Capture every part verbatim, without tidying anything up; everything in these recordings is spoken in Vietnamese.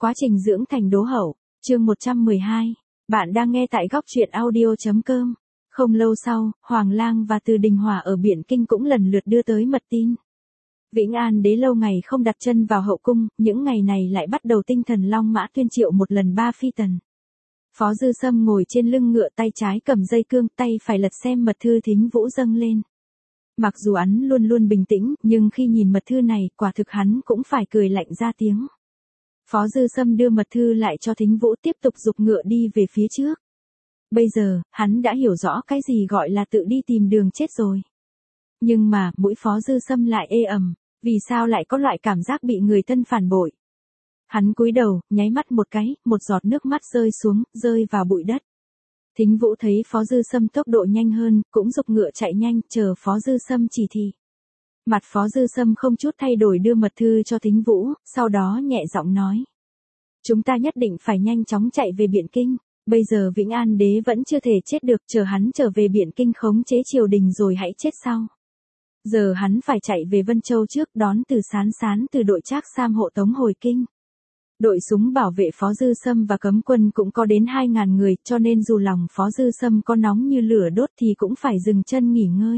Quá trình dưỡng thành đố hậu, chương một trăm mười hai. Bạn đang nghe tại góc truyện audio.com. Không lâu sau, Hoàng Lang và Từ Đình Hòa ở Biện Kinh cũng lần lượt đưa tới mật tin. Vĩnh An đế lâu ngày không đặt chân vào hậu cung, những ngày này lại bắt đầu tinh thần long mã tuyên triệu một lần ba phi tần. Phó Dư Sâm ngồi trên lưng ngựa, tay trái cầm dây cương, tay phải lật xem mật thư Thính Vũ dâng lên. Mặc dù hắn luôn luôn bình tĩnh, nhưng khi nhìn mật thư này, quả thực hắn cũng phải cười lạnh ra tiếng. Phó Dư Sâm đưa mật thư lại cho Thính Vũ, tiếp tục giục ngựa đi về phía trước. Bây giờ, hắn đã hiểu rõ cái gì gọi là tự đi tìm đường chết rồi. Nhưng mà, mũi Phó Dư Sâm lại ê ẩm, vì sao lại có loại cảm giác bị người thân phản bội. Hắn cúi đầu, nháy mắt một cái, một giọt nước mắt rơi xuống, rơi vào bụi đất. Thính Vũ thấy Phó Dư Sâm tốc độ nhanh hơn, cũng giục ngựa chạy nhanh, chờ Phó Dư Sâm chỉ thị. Mặt Phó Dư Sâm không chút thay đổi đưa mật thư cho Thính Vũ, sau đó nhẹ giọng nói. Chúng ta nhất định phải nhanh chóng chạy về Biện Kinh, bây giờ Vĩnh An đế vẫn chưa thể chết được, chờ hắn trở về Biện Kinh khống chế triều đình rồi hãy chết sau. Giờ hắn phải chạy về Vân Châu trước, đón Từ Sán Sán từ đội Trác Sam hộ tống hồi kinh. Đội súng bảo vệ Phó Dư Sâm và cấm quân cũng có đến hai ngàn người, cho nên dù lòng Phó Dư Sâm có nóng như lửa đốt thì cũng phải dừng chân nghỉ ngơi.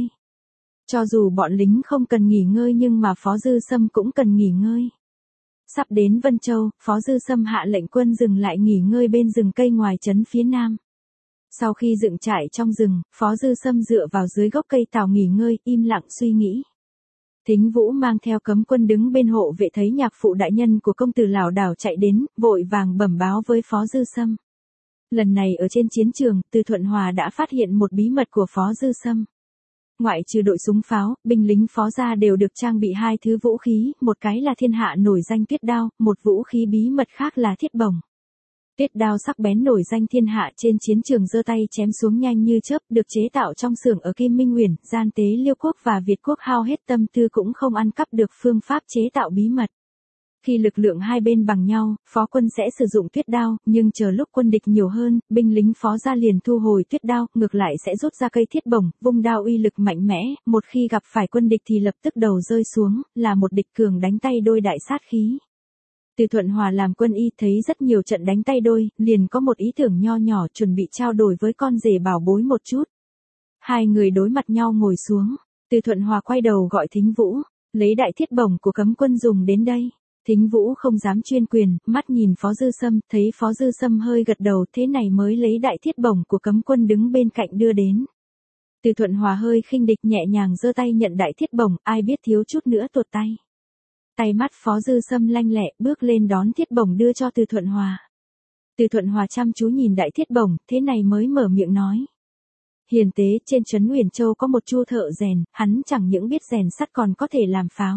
Cho dù bọn lính không cần nghỉ ngơi nhưng mà Phó Dư Sâm cũng cần nghỉ ngơi. Sắp đến Vân Châu, Phó Dư Sâm hạ lệnh quân dừng lại nghỉ ngơi bên rừng cây ngoài trấn phía nam. Sau khi dựng trại trong rừng, Phó Dư Sâm dựa vào dưới gốc cây tào nghỉ ngơi, im lặng suy nghĩ. Thính Vũ mang theo cấm quân đứng bên hộ vệ thấy nhạc phụ đại nhân của công tử lảo đảo chạy đến, vội vàng bẩm báo với Phó Dư Sâm. Lần này ở trên chiến trường, Từ Thuận Hòa đã phát hiện một bí mật của Phó Dư Sâm. Ngoại trừ đội súng pháo, binh lính Phó gia đều được trang bị hai thứ vũ khí, một cái là thiên hạ nổi danh tuyết đao, một vũ khí bí mật khác là thiết bổng. Tuyết đao sắc bén nổi danh thiên hạ, trên chiến trường giơ tay chém xuống nhanh như chớp, được chế tạo trong xưởng ở Kim Minh Uyển, gian tế Liêu quốc và Việt quốc hao hết tâm tư cũng không ăn cắp được phương pháp chế tạo bí mật. Khi lực lượng hai bên bằng nhau, Phó quân sẽ sử dụng tuyết đao, nhưng chờ lúc quân địch nhiều hơn, binh lính Phó gia liền thu hồi tuyết đao, ngược lại sẽ rút ra cây thiết bổng, vung đao uy lực mạnh mẽ, một khi gặp phải quân địch thì lập tức đầu rơi xuống, là một địch cường đánh tay đôi đại sát khí. Từ Thuận Hòa làm quân y thấy rất nhiều trận đánh tay đôi, liền có một ý tưởng nho nhỏ chuẩn bị trao đổi với con rể bảo bối một chút. Hai người đối mặt nhau ngồi xuống, Từ Thuận Hòa quay đầu gọi Thính Vũ, lấy đại thiết bổng của cấm quân dùng đến đây. Thính Vũ không dám chuyên quyền, mắt nhìn Phó Dư Sâm, thấy Phó Dư Sâm hơi gật đầu, thế này mới lấy đại thiết bổng của cấm quân đứng bên cạnh đưa đến. Từ Thuận Hòa hơi khinh địch nhẹ nhàng giơ tay nhận đại thiết bổng, ai biết thiếu chút nữa tuột tay. Tay mắt Phó Dư Sâm lanh lẹ, bước lên đón thiết bổng đưa cho Từ Thuận Hòa. Từ Thuận Hòa chăm chú nhìn đại thiết bổng, thế này mới mở miệng nói. Hiền tế, trên trấn Uyển Châu có một Chu thợ rèn, hắn chẳng những biết rèn sắt còn có thể làm pháo.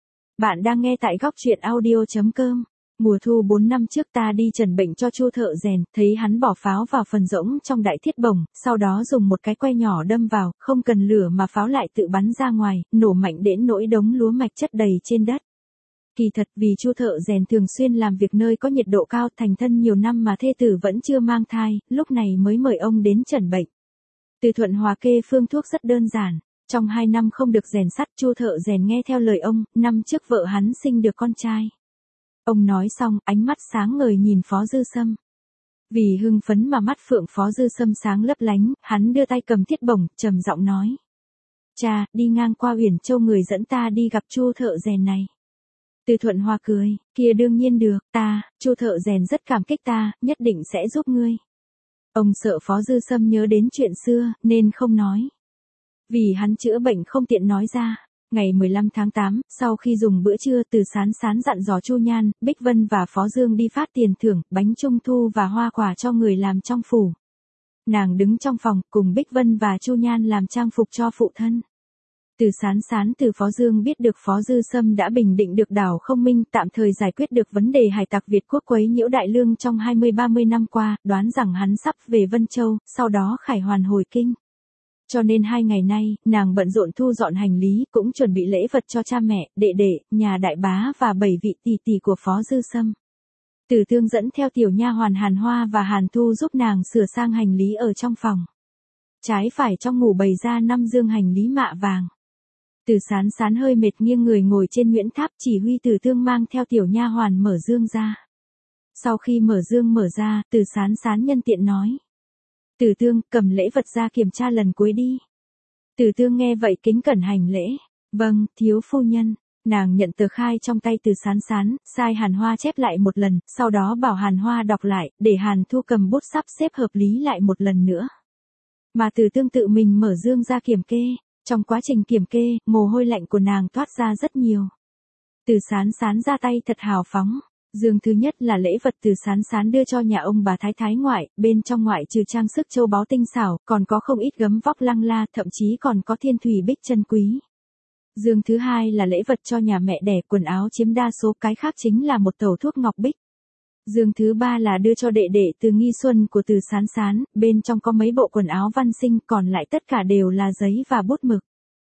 Bạn đang nghe tại góc truyện audio.com. Mùa thu bốn năm trước ta đi trần bệnh cho Chu thợ rèn, thấy hắn bỏ pháo vào phần rỗng trong đại thiết bổng, sau đó dùng một cái que nhỏ đâm vào, không cần lửa mà pháo lại tự bắn ra ngoài, nổ mạnh đến nỗi đống lúa mạch chất đầy trên đất. Kỳ thật vì Chu thợ rèn thường xuyên làm việc nơi có nhiệt độ cao, thành thân nhiều năm mà thê tử vẫn chưa mang thai, lúc này mới mời ông đến trần bệnh. Từ Thuận Hòa kê phương thuốc rất đơn giản. Trong hai năm không được rèn sắt, Chu thợ rèn nghe theo lời ông, năm trước vợ hắn sinh được con trai. Ông nói xong, ánh mắt sáng ngời nhìn Phó Dư Sâm. Vì hưng phấn mà mắt phượng Phó Dư Sâm sáng lấp lánh, hắn đưa tay cầm thiết bổng, trầm giọng nói. Cha, đi ngang qua Uyển Châu người dẫn ta đi gặp Chu thợ rèn này. Từ Thuận Hòa cười, kia đương nhiên được, ta, Chu thợ rèn rất cảm kích ta, nhất định sẽ giúp ngươi. Ông sợ Phó Dư Sâm nhớ đến chuyện xưa, nên không nói. Vì hắn chữa bệnh không tiện nói ra, ngày mười lăm tháng tám, sau khi dùng bữa trưa, Từ Sán Sán dặn dò Chu Nhan, Bích Vân và Phó Dương đi phát tiền thưởng, bánh trung thu và hoa quả cho người làm trong phủ. Nàng đứng trong phòng, cùng Bích Vân và Chu Nhan làm trang phục cho phụ thân. Từ Sán Sán từ Phó Dương biết được Phó Dư Sâm đã bình định được đảo Không Minh, tạm thời giải quyết được vấn đề hải tặc Việt quốc quấy nhiễu Đại Lương trong hai mươi ba mươi năm qua, đoán rằng hắn sắp về Vân Châu, sau đó khải hoàn hồi kinh. Cho nên hai ngày nay, nàng bận rộn thu dọn hành lý, cũng chuẩn bị lễ vật cho cha mẹ, đệ đệ, nhà đại bá và bảy vị tỷ tỷ của Phó Dư Sâm. Tử Tương dẫn theo tiểu nha hoàn Hàn Hoa và Hàn Thu giúp nàng sửa sang hành lý ở trong phòng. Trái phải trong ngủ bày ra năm dương hành lý mạ vàng. Từ Sán Sán hơi mệt nghiêng người ngồi trên Nguyễn Tháp, chỉ huy Tử Tương mang theo tiểu nha hoàn mở dương ra. Sau khi mở dương mở ra, Từ Sán Sán nhân tiện nói. Từ Tương, cầm lễ vật ra kiểm tra lần cuối đi. Từ Tương nghe vậy kính cẩn hành lễ. Vâng, thiếu phu nhân. Nàng nhận tờ khai trong tay Từ Sán Sán, sai Hàn Hoa chép lại một lần, sau đó bảo Hàn Hoa đọc lại, để Hàn Thu cầm bút sắp xếp hợp lý lại một lần nữa. Mà Từ Tương tự mình mở dương ra kiểm kê. Trong quá trình kiểm kê, mồ hôi lạnh của nàng toát ra rất nhiều. Từ Sán Sán ra tay thật hào phóng. Dương thứ nhất là lễ vật Từ Sán Sán đưa cho nhà ông bà thái thái ngoại, bên trong ngoại trừ trang sức châu báu tinh xảo, còn có không ít gấm vóc lăng la, thậm chí còn có thiên thủy bích chân quý. Dương thứ hai là lễ vật cho nhà mẹ đẻ, quần áo chiếm đa số, cái khác chính là một tẩu thuốc ngọc bích. Dương thứ ba là đưa cho đệ đệ Từ Nghi Xuân của Từ Sán Sán, bên trong có mấy bộ quần áo văn sinh, còn lại tất cả đều là giấy và bút mực.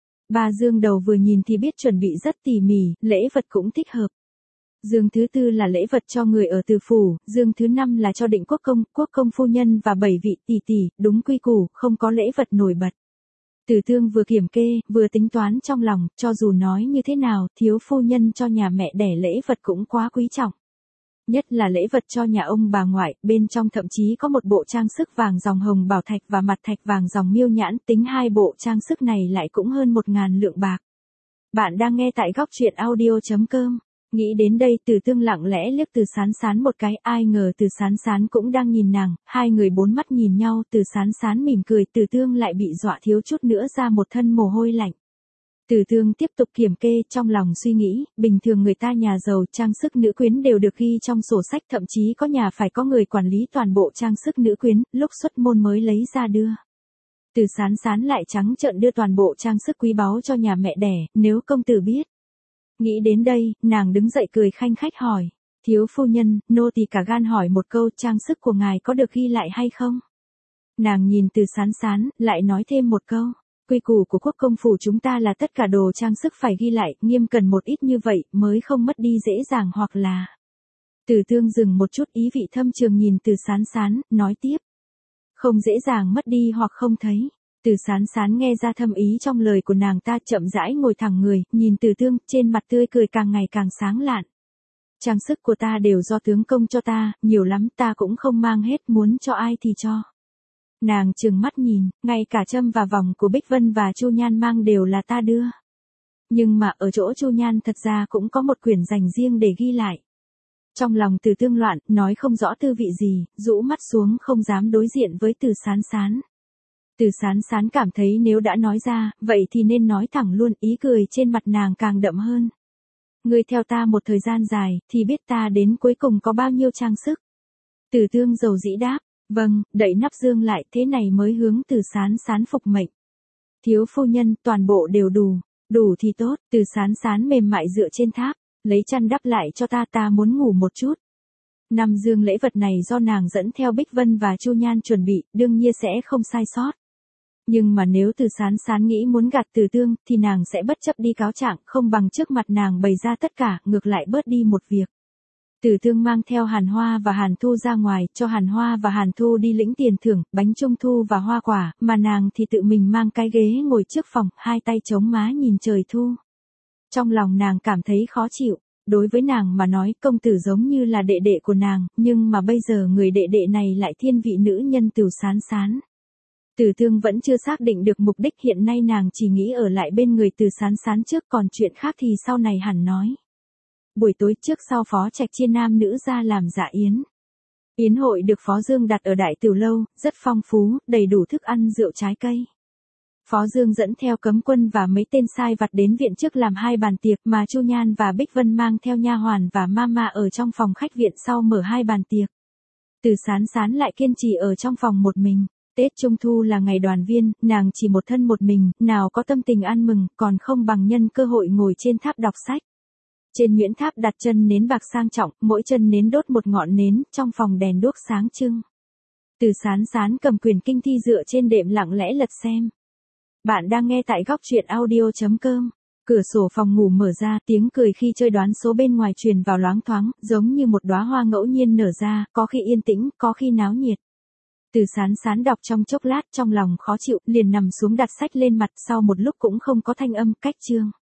Ba dương đầu vừa nhìn thì biết chuẩn bị rất tỉ mỉ, lễ vật cũng thích hợp. Dương thứ tư là lễ vật cho người ở Từ phủ, dương thứ năm là cho Định Quốc công, Quốc công phu nhân và bảy vị tỷ tỷ, đúng quy củ, không có lễ vật nổi bật. Từ Tương vừa kiểm kê, vừa tính toán trong lòng, cho dù nói như thế nào, thiếu phu nhân cho nhà mẹ đẻ lễ vật cũng quá quý trọng. Nhất là lễ vật cho nhà ông bà ngoại, bên trong thậm chí có một bộ trang sức vàng dòng hồng bảo thạch và mặt thạch vàng dòng miêu nhãn, tính hai bộ trang sức này lại cũng hơn một ngàn lượng bạc. Bạn đang nghe tại góc truyện audio chấm com. Nghĩ đến đây Từ Tương lặng lẽ liếc Từ Sán Sán một cái, ai ngờ Từ Sán Sán cũng đang nhìn nàng, hai người bốn mắt nhìn nhau, Từ Sán Sán mỉm cười, Từ Tương lại bị dọa thiếu chút nữa ra một thân mồ hôi lạnh. Từ Tương tiếp tục kiểm kê, trong lòng suy nghĩ, bình thường người ta nhà giàu, trang sức nữ quyến đều được ghi trong sổ sách, thậm chí có nhà phải có người quản lý toàn bộ trang sức nữ quyến, lúc xuất môn mới lấy ra đưa. Từ Sán Sán lại trắng trợn đưa toàn bộ trang sức quý báu cho nhà mẹ đẻ, nếu công tử biết. Nghĩ đến đây, nàng đứng dậy cười khanh khách hỏi, thiếu phu nhân, nô tỳ cả gan hỏi một câu, trang sức của ngài có được ghi lại hay không? Nàng nhìn Từ Sán Sán, lại nói thêm một câu, quy củ của quốc công phủ chúng ta là tất cả đồ trang sức phải ghi lại, nghiêm cẩn một ít như vậy, mới không mất đi dễ dàng hoặc là... Từ Tương dừng một chút, ý vị thâm trường nhìn Từ Sán Sán, nói tiếp. Không dễ dàng mất đi hoặc không thấy. Từ Sán Sán nghe ra thâm ý trong lời của nàng ta, chậm rãi ngồi thẳng người, nhìn Từ Tương, trên mặt tươi cười càng ngày càng sáng lạn. Trang sức của ta đều do tướng công cho ta, nhiều lắm ta cũng không mang hết, muốn cho ai thì cho. Nàng trừng mắt nhìn, ngay cả châm và vòng của Bích Vân và Chu Nhan mang đều là ta đưa. Nhưng mà ở chỗ Chu Nhan thật ra cũng có một quyển dành riêng để ghi lại. Trong lòng Từ Tương loạn, nói không rõ tư vị gì, rũ mắt xuống không dám đối diện với Từ Sán Sán. Từ Sán Sán cảm thấy nếu đã nói ra, vậy thì nên nói thẳng luôn, ý cười trên mặt nàng càng đậm hơn. Ngươi theo ta một thời gian dài, thì biết ta đến cuối cùng có bao nhiêu trang sức. Từ Tương dầu dĩ đáp, vâng, đậy nắp dương lại, thế này mới hướng Từ Sán Sán phục mệnh. Thiếu phu nhân, toàn bộ đều đủ, đủ thì tốt. Từ Sán Sán mềm mại dựa trên tháp, lấy chăn đắp lại cho ta, ta muốn ngủ một chút. Năm dương lễ vật này do nàng dẫn theo Bích Vân và Chu Nhan chuẩn bị, đương nhiên sẽ không sai sót. Nhưng mà nếu Từ Sán Sán nghĩ muốn gạt Từ Tương, thì nàng sẽ bất chấp đi cáo trạng, không bằng trước mặt nàng bày ra tất cả, ngược lại bớt đi một việc. Từ Tương mang theo Hàn Hoa và Hàn Thu ra ngoài, cho Hàn Hoa và Hàn Thu đi lĩnh tiền thưởng, bánh trung thu và hoa quả, mà nàng thì tự mình mang cái ghế ngồi trước phòng, hai tay chống má nhìn trời thu. Trong lòng nàng cảm thấy khó chịu, đối với nàng mà nói công tử giống như là đệ đệ của nàng, nhưng mà bây giờ người đệ đệ này lại thiên vị nữ nhân Từ Sán Sán. Từ Tương vẫn chưa xác định được mục đích, hiện nay nàng chỉ nghĩ ở lại bên người Từ Sán Sán trước, còn chuyện khác thì sau này hẳn nói. Buổi tối trước sau phó trạch chia nam nữ ra làm dạ yến. Yến hội được Phó Dương đặt ở Đại Tửu Lâu, rất phong phú, đầy đủ thức ăn rượu trái cây. Phó Dương dẫn theo cấm quân và mấy tên sai vặt đến viện trước làm hai bàn tiệc, mà Chu Nhan và Bích Vân mang theo nha hoàn và mama ở trong phòng khách viện sau mở hai bàn tiệc. Từ Sán Sán lại kiên trì ở trong phòng một mình. Tết Trung Thu là ngày đoàn viên, nàng chỉ một thân một mình, nào có tâm tình ăn mừng, còn không bằng nhân cơ hội ngồi trên tháp đọc sách. Trên Nguyễn Tháp đặt chân nến bạc sang trọng, mỗi chân nến đốt một ngọn nến, trong phòng đèn đuốc sáng trưng. Từ Sán Sán cầm quyển kinh thi dựa trên đệm lặng lẽ lật xem. Bạn đang nghe tại góc truyện audio chấm com. Cửa sổ phòng ngủ mở ra, tiếng cười khi chơi đoán số bên ngoài truyền vào loáng thoáng, giống như một đóa hoa ngẫu nhiên nở ra, có khi yên tĩnh, có khi náo nhiệt. Từ Sán Sán đọc trong chốc lát, trong lòng khó chịu, liền nằm xuống đặt sách lên mặt, sau một lúc cũng không có thanh âm, cách chương.